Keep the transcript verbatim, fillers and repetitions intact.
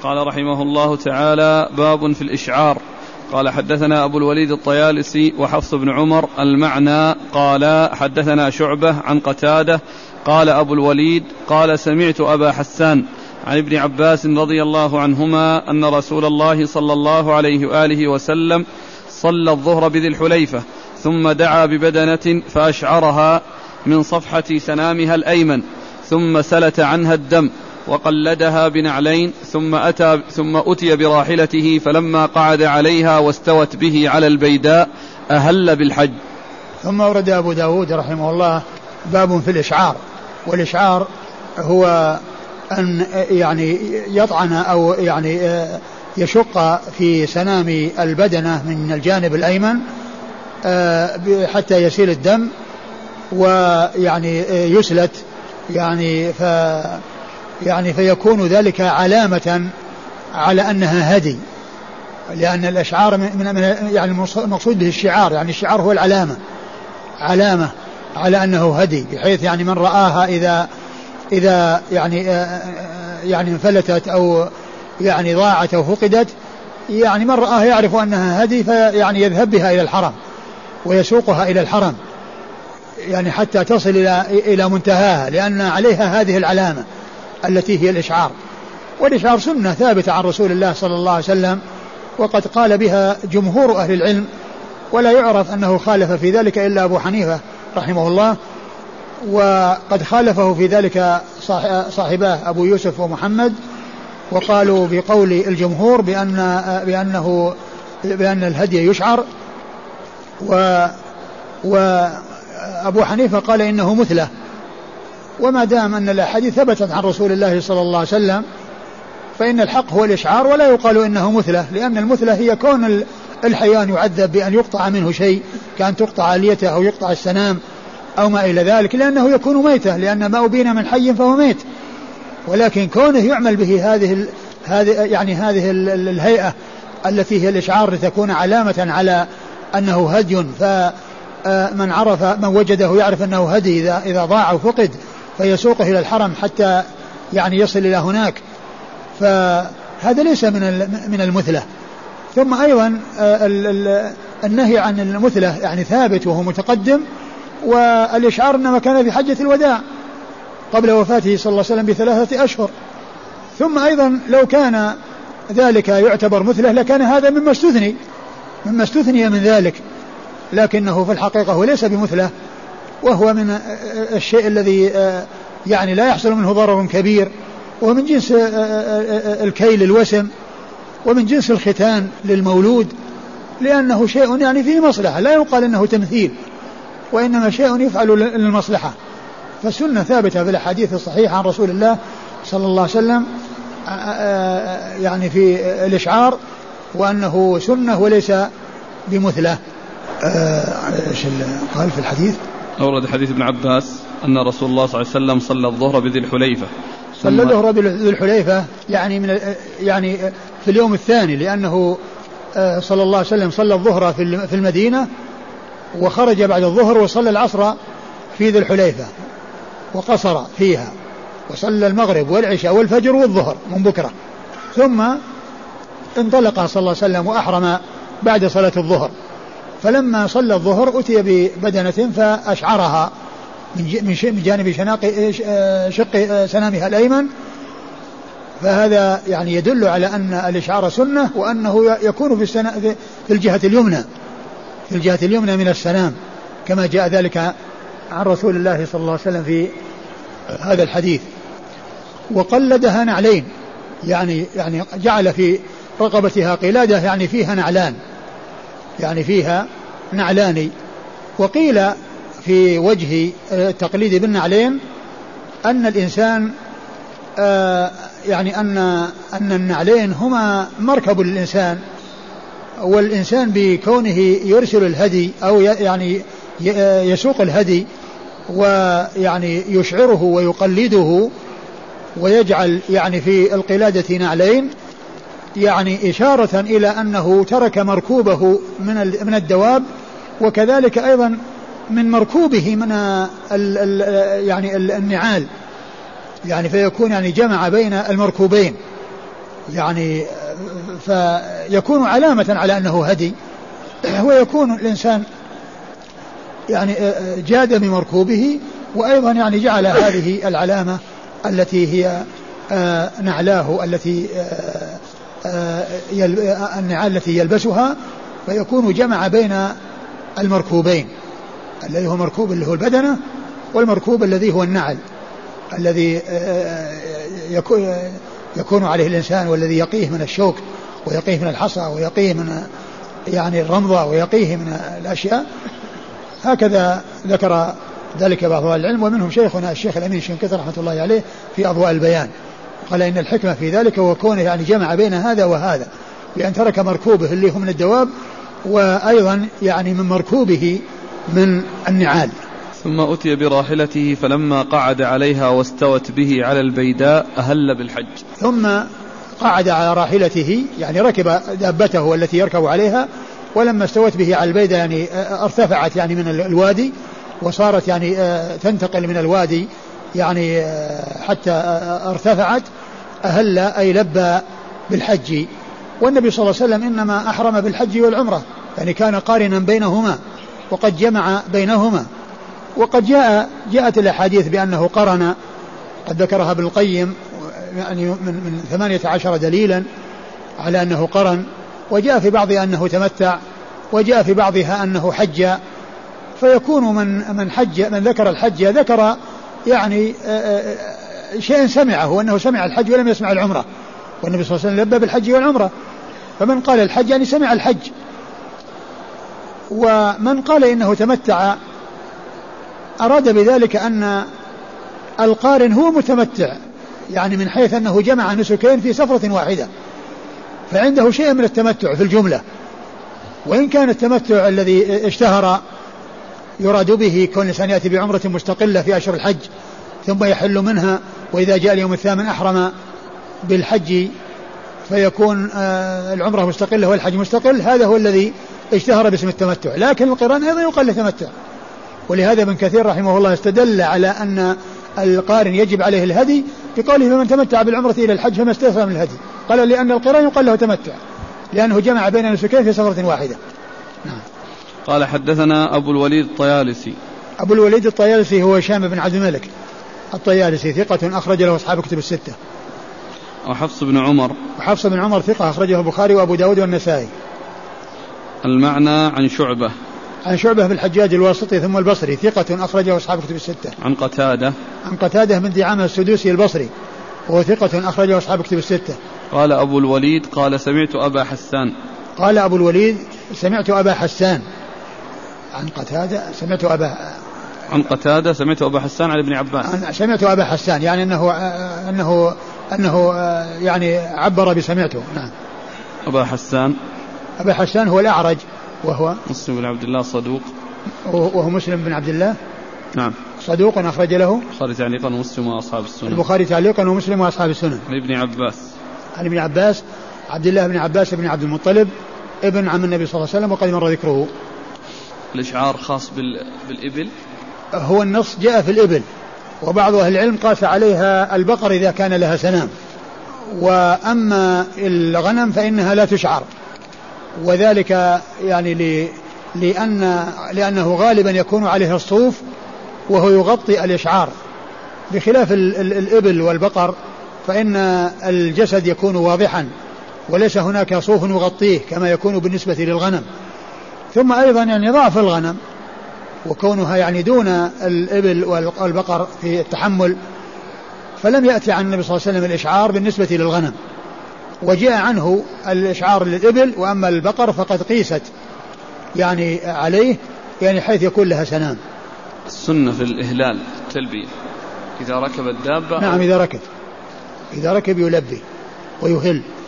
قال رحمه الله تعالى: باب في الإشعار. قال: حدثنا أبو الوليد الطيالسي وحفص بن عمر المعنى. قال: حدثنا شعبة عن قتادة قال أبو الوليد قال: سمعت أبا حسان عن ابن عباس رضي الله عنهما أن رسول الله صلى الله عليه وآله وسلم صلى الظهر بذي الحليفة ثم دعا ببدنة فأشعرها من صفحة سنامها الأيمن ثم سلت عنها الدم وقلدها بنعلين ثم أتى ثم أتي براحلته فلما قعد عليها واستوت به على البيداء أهل بالحج. ثم ورد أبو داود رحمه الله باب في الإشعار. والإشعار هو أن يعني يطعن أو يعني يشق في سنام البدنة من الجانب الأيمن حتى يسيل الدم ويعني يسلت يعني ف يعني فيكون ذلك علامة على أنها هدي، لأن الأشعار من من يعني المقصود به الشعار، يعني الشعار هو العلامة، علامة على أنه هدي، بحيث يعني من رآها إذا إذا يعني يعني انفلتت أو يعني ضاعت أو فقدت، يعني من رآها يعرف أنها هدي فيعني يذهب بها إلى الحرم ويسوقها إلى الحرم يعني حتى تصل إلى إلى منتهاها، لأن عليها هذه العلامة التي هي الإشعار. والإشعار سنة ثابتة عن رسول الله صلى الله عليه وسلم، وقد قال بها جمهور أهل العلم، ولا يعرف أنه خالف في ذلك إلا أبو حنيفة رحمه الله، وقد خالفه في ذلك صاحباه أبو يوسف ومحمد، وقالوا بقول الجمهور بأن بأنه بأن الهدي يشعر، و وأبو حنيفة قال إنه مثله. وما دام أن الأحاديث ثبتت عن رسول الله صلى الله عليه وسلم فإن الحق هو الإشعار، ولا يقال إنه مثله، لأن المثله هي كون الحيوان يعذب بأن يقطع منه شيء، كأن تقطع اليته أو يقطع السنام أو ما إلى ذلك، لأنه يكون ميتة، لأن ما أبين من حي فهو ميت. ولكن كونه يعمل به هذه هذه يعني هذه الهيئة التي هي الإشعار لتكون علامة على أنه هدي، فمن عرف من وجده يعرف أنه هدي إذا إذا ضاع وفقد فيسوقه إلى الحرم حتى يعني يصل إلى هناك، فهذا ليس من من المثلة. ثم أيضا النهي عن المثلة يعني ثابت وهو متقدم، والإشعار إنما كان في حجة الوداع قبل وفاته صلى الله عليه وسلم بثلاثة أشهر. ثم أيضا لو كان ذلك يعتبر مثله لكان هذا مما استثني مما استثني من ذلك، لكنه في الحقيقة هو ليس بمثله، وهو من الشيء الذي يعني لا يحصل منه ضرر كبير، ومن جنس الكيل الوسم، ومن جنس الختان للمولود، لأنه شيء يعني فيه مصلحة، لا يقال إنه تمثيل، وإنما شيء يفعل للمصلحة. فالسنة ثابتة في الأحاديث الصحيحة عن رسول الله صلى الله عليه وسلم يعني في الإشعار، وأنه سنة وليس بمثله. ايش قال في الحديث؟ أورد حديث ابن عباس أن رسول الله صلى الله عليه وسلم صلى الظهر بذي الحليفة. صلى الظهر بذي الحليفة يعني من يعني في اليوم الثاني، لأنه صلى الله عليه وسلم صلى الظهر في المدينة وخرج بعد الظهر وصلى العصر في ذي الحليفة وقصر فيها، وصلى المغرب والعشاء والفجر والظهر من بكرة، ثم انطلق صلى الله عليه وسلم وأحرم بعد صلاة الظهر. فلما صلى الظهر أتي ببدنة فأشعرها من جانب شناق شق سنامها الأيمن، فهذا يعني يدل على أن الإشعار سنة، وأنه يكون في, السنة في الجهة اليمنى في الجهة اليمنى من السنام، كما جاء ذلك عن رسول الله صلى الله عليه وسلم في هذا الحديث. وقلدها نعلين، يعني يعني جعل في رقبتها قلادة يعني فيها نعلان يعني فيها نعلان. وقيل في وجه التقليد بالنعلين أن الإنسان آه يعني أن أن النعلين هما مركب الإنسان، والإنسان بكونه يرسل الهدي أو يعني يسوق الهدي ويعني يشعره ويقلده ويجعل يعني في القلادة نعلين، يعني إشارة إلى أنه ترك مركوبه من من الدواب، وكذلك أيضا من مركوبه من ال ال يعني النعال، يعني فيكون يعني جمع بين المركوبين، يعني فيكون علامة على أنه هدي، ويكون الإنسان يعني جاد بمركوبه، وأيضا يعني جعل هذه العلامة التي هي نعلاه التي النعال التي يلبسها، فيكون جمع بين المركوبين الذي هو مركوب اللي هو البدنة، والمركوب الذي هو النعل الذي يكون عليه الإنسان، والذي يقيه من الشوك ويقيه من الحصى ويقيه من يعني الرمضة ويقيه من الأشياء. هكذا ذكر ذلك بعض أهل العلم، ومنهم شيخنا الشيخ الأمين الشنقيطي رحمة الله عليه في أضواء البيان، قال إن الحكمة في ذلك هو كونه يعني جمع بين هذا وهذا، بأن ترك مركوبه اللي هو من الدواب، وأيضا يعني من مركوبه من النعال. ثم أتي براحلته فلما قعد عليها واستوت به على البيداء أهل بالحج. ثم قعد على راحلته يعني ركب دابته التي يركب عليها، ولما استوت به على البيداء يعني ارتفعت يعني من الوادي، وصارت يعني تنتقل من الوادي يعني حتى ارتفعت، أهل أي لبى بالحج. والنبي صلى الله عليه وسلم إنما أحرم بالحج والعمرة، يعني كان قارنا بينهما وقد جمع بينهما. وقد جاء جاءت الأحاديث بأنه قرن، قد ذكرها ابن القيم يعني من, من ثمانية عشر دليلا على أنه قرن، وجاء في بعضها أنه تمتع، وجاء في بعضها أنه حج. فيكون من من حج من ذكر الحج ذكر يعني شيء سمعه، وأنه سمع الحج ولم يسمع العمرة، والنبي صلى الله عليه وسلم لبى بالحج والعمرة، فمن قال الحج يعني سمع الحج. ومن قال إنه تمتع أراد بذلك أن القارن هو متمتع، يعني من حيث أنه جمع نسكين في سفرة واحدة، فعنده شيء من التمتع في الجملة. وإن كان التمتع الذي اشتهر يراد به كون الإنسان يأتي بعمرة مستقلة في أشهر الحج ثم يحل منها، وإذا جاء اليوم الثامن أحرم بالحج فيكون العمرة مستقلة والحج مستقل، هذا هو الذي اشتهر باسم التمتع. لكن القران أيضا يقال له تمتع، ولهذا ابن كثير رحمه الله استدل على أن القارن يجب عليه الهدي بقوله فمن تمتع بالعمرة إلى الحج فما استيسر من الهدي، قال لأن القران يقال له تمتع لأنه جمع بين النسكين في سفرة واحدة. نعم. قال حدثنا أبو الوليد الطيالسي. أبو الوليد الطيالسي هو هشام بن عبد الملك الطيالسي، ثقة أخرج له أصحاب كتب الستة. وحفص بن عمر. وحفص بن عمر ثقة أخرجه البخاري وأبو داود والنسائي. المعنى عن شعبة. عن شعبة بن الحجاج الواسطي ثم البصري، ثقة أخرجه أصحاب كتب الستة. عن قتادة. عن قتادة بن دعامة السدوسي البصري وهو ثقة أخرجه أصحاب كتب الستة. قال أبو الوليد قال سمعت أبا حسان. قال أبو الوليد سمعت أبا حسان. عن قتادة سمعت أبا عن قتادة سمعت أبا حسان عن ابن عباس. سمعت أبا حسان يعني أنه أنه أنه يعني عبر بسمعته. نعم. أبا حسان. أبا حسان هو الأعرج وهو مسلم بن عبد الله صدوق. وهو مسلم بن عبد الله. نعم. صدوق أخرج له البخاري تعليقا ومسلم وأصحاب السنن. البخاري تعليقا ومسلم وأصحاب السنن. عن ابن عباس. عن ابن عباس عبد الله بن عباس بن عبد المطلب ابن عم النبي صلى الله عليه وسلم، وقد مر ذكره. الإشعار خاص بال... بالإبل. هو النص جاء في الإبل، وبعض أهل العلم قاس عليها البقر إذا كان لها سنام، وأما الغنم فإنها لا تشعر، وذلك يعني ل... لأن... لأنه غالبا يكون عليه الصوف وهو يغطي الإشعار، بخلاف ال... ال... الإبل والبقر فإن الجسد يكون واضحا وليس هناك صوف يغطيه كما يكون بالنسبة للغنم. ثم أيضا يعني ضعف الغنم وكونها يعني دون الإبل والبقر في التحمل، فلم يأتي عن النبي صلى الله عليه وسلم الإشعار بالنسبة للغنم، وجاء عنه الإشعار للإبل، وأما البقر فقد قيست يعني عليه يعني حيث يكون لها سنام. السنة في الإهلال التلبية إذا ركب الدابة. نعم إذا ركب إذا ركب يلبي ويهل.